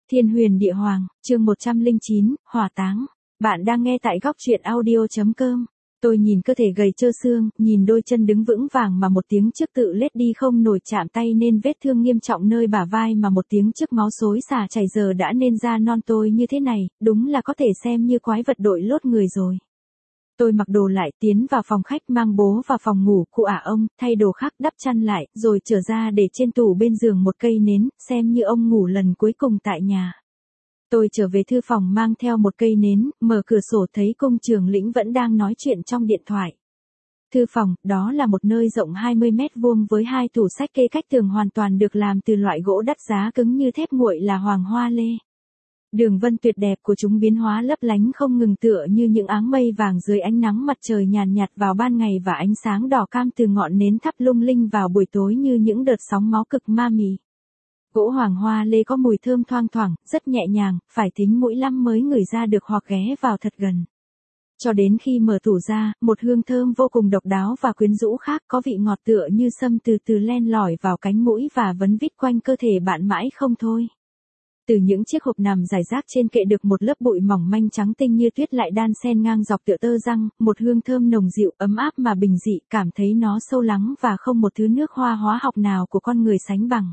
Thiên huyền địa hoàng, chương 109, hỏa táng. Bạn đang nghe tại góc truyện audio.com. Tôi nhìn cơ thể gầy trơ xương, nhìn đôi chân đứng vững vàng mà một tiếng trước tự lết đi không nổi chạm tay nên vết thương nghiêm trọng nơi bả vai mà một tiếng trước máu xối xả chảy giờ đã nên da non tôi như thế này, đúng là có thể xem như quái vật đội lốt người rồi. Tôi mặc đồ lại tiến vào phòng khách mang bố vào phòng ngủ cụ ả ông, thay đồ khác đắp chăn lại, rồi trở ra để trên tủ bên giường một cây nến, xem như ông ngủ lần cuối cùng tại nhà. Tôi trở về thư phòng mang theo một cây nến, mở cửa sổ thấy Cung Trường Lĩnh vẫn đang nói chuyện trong điện thoại. Thư phòng, đó là một nơi rộng 20 mét vuông với hai tủ sách kê cách tường hoàn toàn được làm từ loại gỗ đắt giá cứng như thép nguội là hoàng hoa lê. Đường vân tuyệt đẹp của chúng biến hóa lấp lánh không ngừng tựa như những áng mây vàng dưới ánh nắng mặt trời nhàn nhạt vào ban ngày và ánh sáng đỏ cam từ ngọn nến thắp lung linh vào buổi tối như những đợt sóng máu cực ma mị. Gỗ hoàng hoa lê có mùi thơm thoang thoảng, rất nhẹ nhàng, phải thính mũi lắm mới ngửi ra được hoặc ghé vào thật gần. Cho đến khi mở tủ ra, một hương thơm vô cùng độc đáo và quyến rũ khác có vị ngọt tựa như sâm từ từ len lỏi vào cánh mũi và vấn vít quanh cơ thể bạn mãi không thôi. Từ những chiếc hộp nằm rải rác trên kệ được một lớp bụi mỏng manh trắng tinh như tuyết lại đan xen ngang dọc tựa tơ răng, một hương thơm nồng dịu ấm áp mà bình dị, cảm thấy nó sâu lắng và không một thứ nước hoa hóa học nào của con người sánh bằng.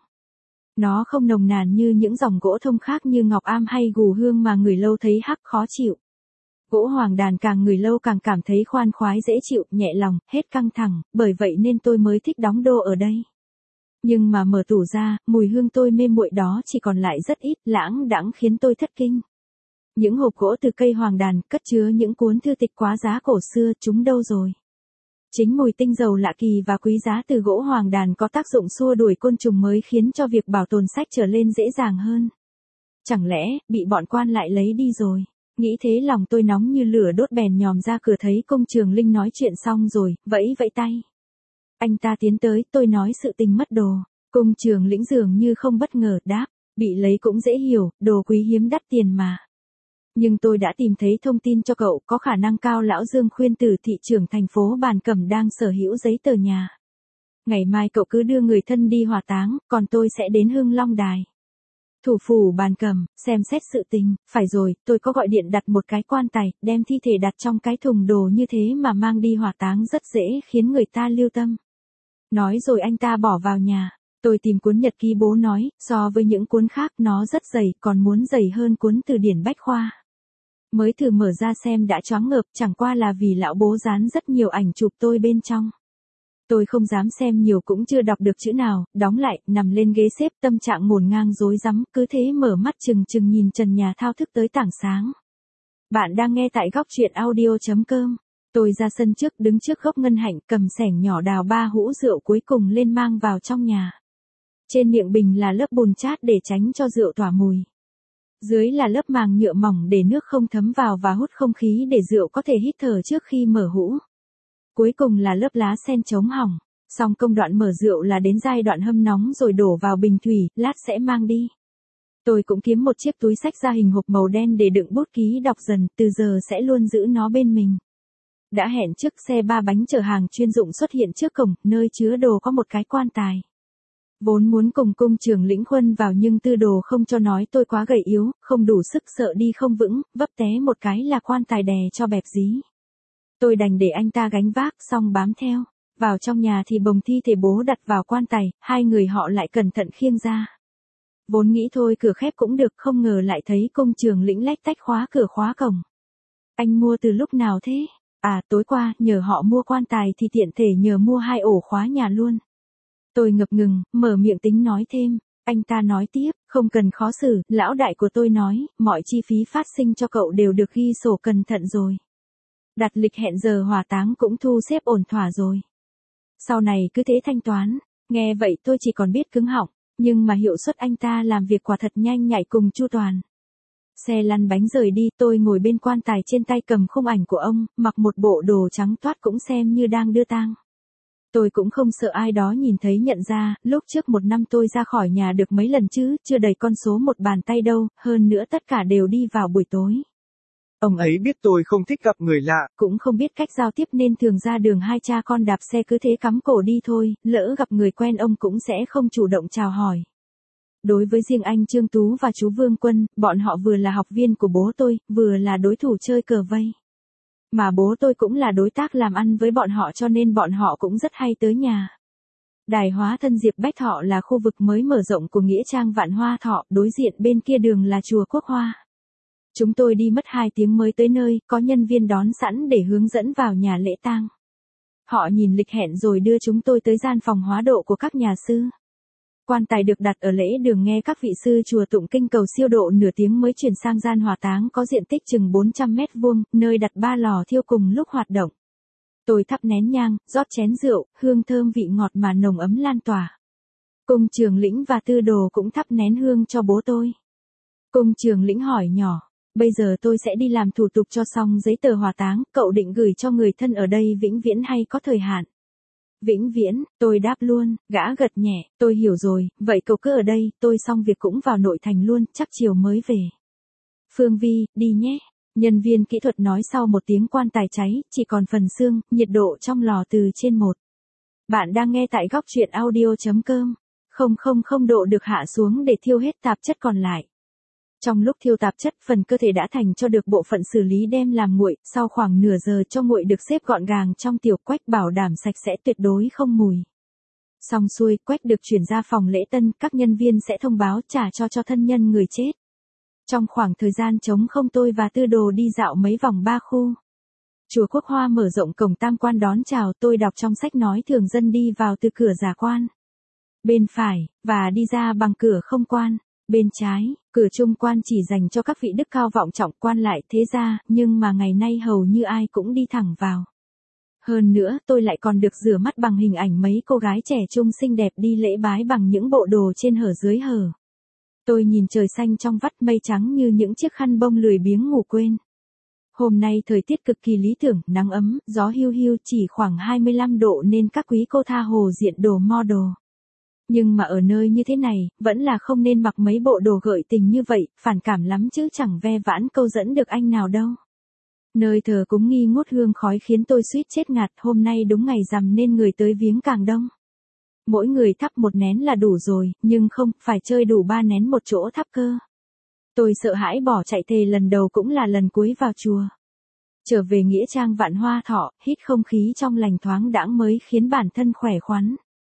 Nó không nồng nàn như những dòng gỗ thông khác như ngọc am hay gù hương mà người lâu thấy hắc khó chịu. Gỗ hoàng đàn càng người lâu càng cảm thấy khoan khoái dễ chịu, nhẹ lòng, hết căng thẳng, bởi vậy nên tôi mới thích đóng đô ở đây. Nhưng mà mở tủ ra, mùi hương tôi mê muội đó chỉ còn lại rất ít, lãng đãng khiến tôi thất kinh. Những hộp gỗ từ cây hoàng đàn, cất chứa những cuốn thư tịch quá giá cổ xưa, chúng đâu rồi? Chính mùi tinh dầu lạ kỳ và quý giá từ gỗ hoàng đàn có tác dụng xua đuổi côn trùng mới khiến cho việc bảo tồn sách trở lên dễ dàng hơn. Chẳng lẽ, bị bọn quan lại lấy đi rồi? Nghĩ thế lòng tôi nóng như lửa đốt bèn nhòm ra cửa thấy Cung Trường Linh nói chuyện xong rồi, vẫy vẫy tay. Anh ta tiến tới, tôi nói sự tình mất đồ. Cung Trường Lĩnh dường như không bất ngờ, đáp, bị lấy cũng dễ hiểu, đồ quý hiếm đắt tiền mà. Nhưng tôi đã tìm thấy thông tin cho cậu, có khả năng cao lão Dương Khuyên Tử thị trưởng thành phố Bàn Cẩm đang sở hữu giấy tờ nhà. Ngày mai cậu cứ đưa người thân đi hỏa táng, còn tôi sẽ đến Hưng Long Đài. Thủ phủ Bàn Cẩm, xem xét sự tình, phải rồi, tôi có gọi điện đặt một cái quan tài, đem thi thể đặt trong cái thùng đồ như thế mà mang đi hỏa táng rất dễ khiến người ta lưu tâm. Nói rồi anh ta bỏ vào nhà. Tôi tìm cuốn nhật ký bố nói, so với những cuốn khác nó rất dày, còn muốn dày hơn cuốn từ điển bách khoa. Mới thử mở ra xem đã choáng ngợp, chẳng qua là vì lão bố dán rất nhiều ảnh chụp tôi bên trong. Tôi không dám xem nhiều cũng chưa đọc được chữ nào, đóng lại, nằm lên ghế xếp tâm trạng ngổn ngang rối rắm, cứ thế mở mắt chừng chừng nhìn trần nhà thao thức tới tảng sáng. Bạn đang nghe tại góc truyện audio.com. Tôi ra sân trước đứng trước gốc ngân hạnh cầm xẻng nhỏ đào 3 hũ rượu cuối cùng lên mang vào trong nhà. Trên miệng bình là lớp bùn chát để tránh cho rượu tỏa mùi. Dưới là lớp màng nhựa mỏng để nước không thấm vào và hút không khí để rượu có thể hít thở trước khi mở hũ. Cuối cùng là lớp lá sen chống hỏng. Xong công đoạn mở rượu là đến giai đoạn hâm nóng rồi đổ vào bình thủy, lát sẽ mang đi. Tôi cũng kiếm một chiếc túi xách da hình hộp màu đen để đựng bút ký đọc dần, từ giờ sẽ luôn giữ nó bên mình. Đã hẹn trước xe 3 bánh chở hàng chuyên dụng xuất hiện trước cổng, nơi chứa đồ có một cái quan tài. Vốn muốn cùng Cung Trường Lĩnh khuân vào nhưng tư đồ không cho nói tôi quá gầy yếu, không đủ sức sợ đi không vững, vấp té một cái là quan tài đè cho bẹp dí. Tôi đành để anh ta gánh vác xong bám theo. Vào trong nhà thì bồng thi thể bố đặt vào quan tài, hai người họ lại cẩn thận khiêng ra. Vốn nghĩ thôi cửa khép cũng được, không ngờ lại thấy Cung Trường Lĩnh lách tách khóa cửa khóa cổng. Anh mua từ lúc nào thế? À, tối qua, nhờ họ mua quan tài thì tiện thể nhờ mua 2 ổ khóa nhà luôn. Tôi ngập ngừng, mở miệng tính nói thêm. Anh ta nói tiếp, không cần khó xử, lão đại của tôi nói, mọi chi phí phát sinh cho cậu đều được ghi sổ cẩn thận rồi. Đặt lịch hẹn giờ hỏa táng cũng thu xếp ổn thỏa rồi. Sau này cứ thế thanh toán. Nghe vậy tôi chỉ còn biết cứng họng, nhưng mà hiệu suất anh ta làm việc quả thật nhanh nhạy cùng chu toàn. Xe lăn bánh rời đi, tôi ngồi bên quan tài trên tay cầm khung ảnh của ông, mặc một bộ đồ trắng toát cũng xem như đang đưa tang. Tôi cũng không sợ ai đó nhìn thấy nhận ra, lúc trước 1 năm tôi ra khỏi nhà được mấy lần chứ, chưa đầy con số một bàn tay đâu, hơn nữa tất cả đều đi vào buổi tối. Ông ấy biết tôi không thích gặp người lạ. Cũng không biết cách giao tiếp nên thường ra đường hai cha con đạp xe cứ thế cắm cổ đi thôi, lỡ gặp người quen ông cũng sẽ không chủ động chào hỏi. Đối với riêng anh Trương Tú và chú Vương Quân, bọn họ vừa là học viên của bố tôi, vừa là đối thủ chơi cờ vây. Mà bố tôi cũng là đối tác làm ăn với bọn họ cho nên bọn họ cũng rất hay tới nhà. Đài hóa thân Diệp Bách Thọ là khu vực mới mở rộng của nghĩa trang Vạn Hoa Thọ, đối diện bên kia đường là chùa Quốc Hoa. Chúng tôi đi mất 2 tiếng mới tới nơi, có nhân viên đón sẵn để hướng dẫn vào nhà lễ tang. Họ nhìn lịch hẹn rồi đưa chúng tôi tới gian phòng hóa độ của các nhà sư. Quan tài được đặt ở lễ đường nghe các vị sư chùa tụng kinh cầu siêu độ nửa tiếng mới chuyển sang gian hỏa táng có diện tích chừng 400 mét vuông, nơi đặt 3 lò thiêu cùng lúc hoạt động. Tôi thắp nén nhang, rót chén rượu, hương thơm vị ngọt mà nồng ấm lan tỏa. Cung Trường Lĩnh và Tư Đồ cũng thắp nén hương cho bố tôi. Cung Trường Lĩnh hỏi nhỏ, bây giờ tôi sẽ đi làm thủ tục cho xong giấy tờ hỏa táng, cậu định gửi cho người thân ở đây vĩnh viễn hay có thời hạn? Vĩnh viễn, tôi đáp luôn, gã gật nhẹ, tôi hiểu rồi, vậy cậu cứ ở đây, tôi xong việc cũng vào nội thành luôn, chắc chiều mới về. Phương Vi, đi nhé. Nhân viên kỹ thuật nói sau một tiếng quan tài cháy, chỉ còn phần xương, nhiệt độ trong lò từ trên 1. Bạn đang nghe tại góc truyện audio.com. 000 độ được hạ xuống để thiêu hết tạp chất còn lại. Trong lúc thiêu tạp chất, phần cơ thể đã thành cho được bộ phận xử lý đem làm nguội, sau khoảng nửa giờ cho nguội được xếp gọn gàng trong tiểu quách bảo đảm sạch sẽ tuyệt đối không mùi. Xong xuôi, quách được chuyển ra phòng lễ tân, các nhân viên sẽ thông báo trả cho thân nhân người chết. Trong khoảng thời gian trống không tôi và Tư Đồ đi dạo mấy vòng 3 khu. Chùa Quốc Hoa mở rộng cổng tam quan đón chào, tôi đọc trong sách nói thường dân đi vào từ cửa giả quan. Bên phải, và đi ra bằng cửa không quan. Bên trái, cửa trung quan chỉ dành cho các vị đức cao vọng trọng quan lại thế gia, nhưng mà ngày nay hầu như ai cũng đi thẳng vào. Hơn nữa, tôi lại còn được rửa mắt bằng hình ảnh mấy cô gái trẻ trung xinh đẹp đi lễ bái bằng những bộ đồ trên hở dưới hở. Tôi nhìn trời xanh trong vắt mây trắng như những chiếc khăn bông lười biếng ngủ quên. Hôm nay thời tiết cực kỳ lý tưởng, nắng ấm, gió hiu hiu chỉ khoảng 25 độ nên các quý cô tha hồ diện đồ model. Nhưng mà ở nơi như thế này, vẫn là không nên mặc mấy bộ đồ gợi tình như vậy, phản cảm lắm chứ chẳng ve vãn câu dẫn được anh nào đâu. Nơi thờ cúng nghi ngút hương khói khiến tôi suýt chết ngạt, hôm nay đúng ngày rằm nên người tới viếng càng đông. Mỗi người thắp một nén là đủ rồi, nhưng không, phải chơi đủ 3 nén một chỗ thắp cơ. Tôi sợ hãi bỏ chạy thề lần đầu cũng là lần cuối vào chùa. Trở về nghĩa trang Vạn Hoa Thọ, hít không khí trong lành thoáng đãng mới khiến bản thân khỏe khoắn.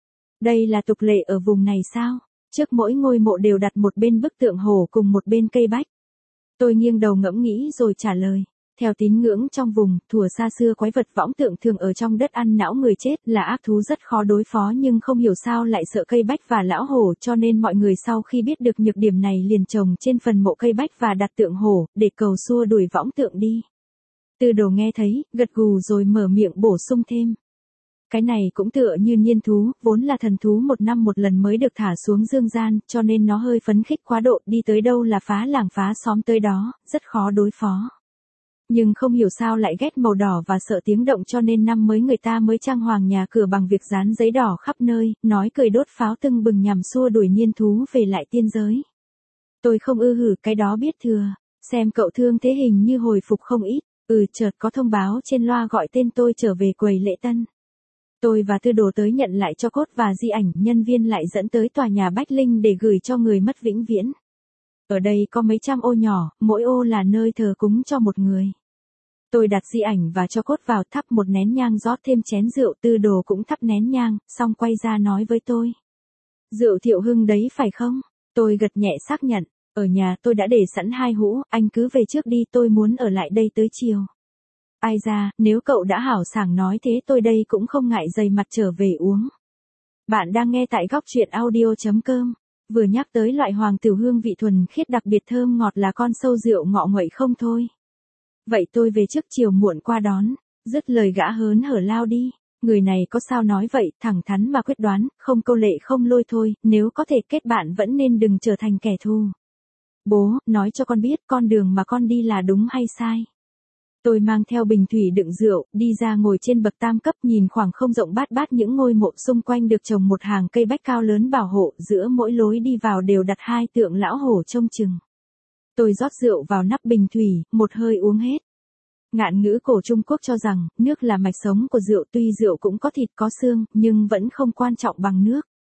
Đây là tục lệ ở vùng này sao? Trước mỗi ngôi mộ đều đặt một bên bức tượng hổ cùng một bên cây bách. Tôi nghiêng đầu ngẫm nghĩ rồi trả lời. Theo tín ngưỡng trong vùng, thuở xa xưa quái vật võng tượng thường ở trong đất ăn não người chết là ác thú rất khó đối phó nhưng không hiểu sao lại sợ cây bách và lão hổ cho nên mọi người sau khi biết được nhược điểm này liền trồng trên phần mộ cây bách và đặt tượng hổ, để cầu xua đuổi võng tượng đi. Tư Đồ nghe thấy, gật gù rồi mở miệng bổ sung thêm. Cái này cũng tựa như niên thú, vốn là thần thú 1 năm một lần mới được thả xuống dương gian, cho nên nó hơi phấn khích quá độ, đi tới đâu là phá làng phá xóm tới đó, rất khó đối phó. Nhưng không hiểu sao lại ghét màu đỏ và sợ tiếng động cho nên năm mới người ta mới trang hoàng nhà cửa bằng việc dán giấy đỏ khắp nơi, nói cười đốt pháo tưng bừng nhằm xua đuổi niên thú về lại tiên giới. Tôi không ư hử cái đó biết thừa, xem cậu thương thế hình như hồi phục không ít, chợt có thông báo trên loa gọi tên tôi trở về quầy lễ tân. Tôi và Tư Đồ tới nhận lại cho cốt và di ảnh, nhân viên lại dẫn tới tòa nhà Bách Linh để gửi cho người mất vĩnh viễn. Ở đây có mấy trăm ô nhỏ, mỗi ô là nơi thờ cúng cho một người. Tôi đặt di ảnh và cho cốt vào thắp một nén nhang rót thêm chén rượu, Tư Đồ cũng thắp nén nhang, xong quay ra nói với tôi. Rượu Thiệu Hưng đấy phải không? Tôi gật nhẹ xác nhận, ở nhà tôi đã để sẵn 2 hũ, anh cứ về trước đi tôi muốn ở lại đây tới chiều. Ai ra, nếu cậu đã hảo sảng nói thế tôi đây cũng không ngại dày mặt trở về uống. Bạn đang nghe tại góc truyện audio.com. Vừa nhắc tới loại hoàng tiểu hương vị thuần khiết đặc biệt thơm ngọt là con sâu rượu ngọ nguậy không thôi. Vậy tôi về trước chiều muộn qua đón, dứt lời gã hớn hở lao đi. Người này có sao nói vậy, thẳng thắn mà quyết đoán, không câu lệ không lôi thôi, nếu có thể kết bạn vẫn nên đừng trở thành kẻ thù. Bố, nói cho con biết con đường mà con đi là đúng hay sai. Tôi mang theo bình thủy đựng rượu, đi ra ngồi trên bậc tam cấp nhìn khoảng không rộng bát bát những ngôi mộ xung quanh được trồng một hàng cây bách cao lớn bảo hộ, giữa mỗi lối đi vào đều đặt 2 tượng lão hổ trông chừng. Tôi rót rượu vào nắp bình thủy, một hơi uống hết. Ngạn ngữ cổ Trung Quốc cho rằng, nước là mạch sống của rượu, tuy rượu cũng có thịt có xương, nhưng vẫn không quan trọng bằng nước.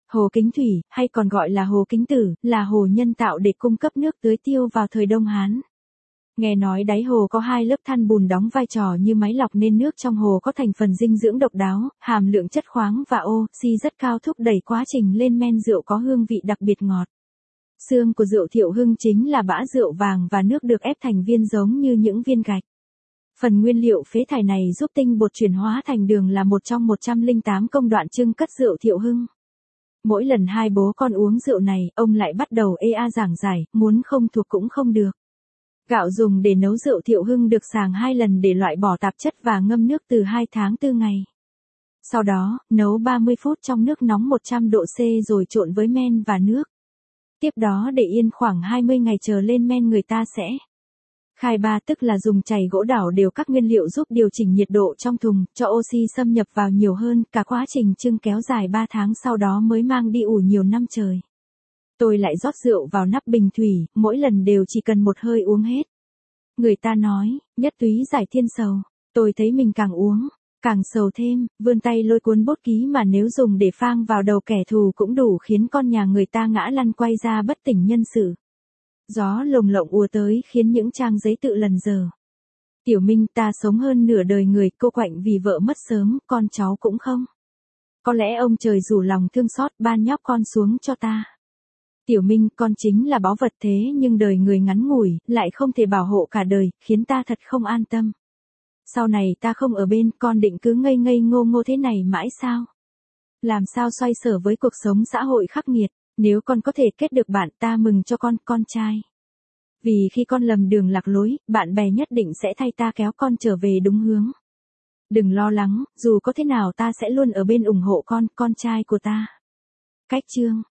Hồ Kính Thủy, hay còn gọi là Hồ Kính Tử, là hồ nhân tạo để cung cấp nước tưới tiêu vào thời Đông Hán. Nghe nói đáy hồ có 2 lớp than bùn đóng vai trò như máy lọc nên nước trong hồ có thành phần dinh dưỡng độc đáo, hàm lượng chất khoáng và oxy rất cao thúc đẩy quá trình lên men rượu có hương vị đặc biệt ngọt. Xương của rượu Thiệu Hưng chính là bã rượu vàng và nước được ép thành viên giống như những viên gạch. Phần nguyên liệu phế thải này giúp tinh bột chuyển hóa thành đường là một trong 108 công đoạn trưng cất rượu Thiệu Hưng. Mỗi lần hai bố con uống rượu này, ông lại bắt đầu giảng giải, muốn không thuộc cũng không được. Gạo dùng để nấu rượu Thiệu Hưng được sàng 2 lần để loại bỏ tạp chất và ngâm nước từ 2 tháng 4 ngày. Sau đó, nấu 30 phút trong nước nóng 100 độ C rồi trộn với men và nước. Tiếp đó để yên khoảng 20 ngày chờ lên men người ta sẽ khai ba, tức là dùng chày gỗ đảo đều các nguyên liệu giúp điều chỉnh nhiệt độ trong thùng, cho oxy xâm nhập vào nhiều hơn, cả quá trình trưng kéo dài 3 tháng sau đó mới mang đi ủ nhiều năm trời. Tôi lại rót rượu vào nắp bình thủy, mỗi lần đều chỉ cần một hơi uống hết. Người ta nói, nhất túy giải thiên sầu, tôi thấy mình càng uống, càng sầu thêm, vươn tay lôi cuốn bút ký mà nếu dùng để phang vào đầu kẻ thù cũng đủ khiến con nhà người ta ngã lăn quay ra bất tỉnh nhân sự. Gió lồng lộng ùa tới khiến những trang giấy tự lần dờ. Tiểu Minh, ta sống hơn nửa đời người, cô quạnh vì vợ mất sớm, con cháu cũng không. Có lẽ ông trời rủ lòng thương xót ban nhóc con xuống cho ta. Tiểu Minh, con chính là báu vật thế nhưng đời người ngắn ngủi, lại không thể bảo hộ cả đời, khiến ta thật không an tâm. Sau này ta không ở bên, con định cứ ngây ngây ngô ngô thế này mãi sao? Làm sao xoay sở với cuộc sống xã hội khắc nghiệt, nếu con có thể kết được bạn ta mừng cho con trai. Vì khi con lầm đường lạc lối, bạn bè nhất định sẽ thay ta kéo con trở về đúng hướng. Đừng lo lắng, dù có thế nào ta sẽ luôn ở bên ủng hộ con trai của ta. Cách chương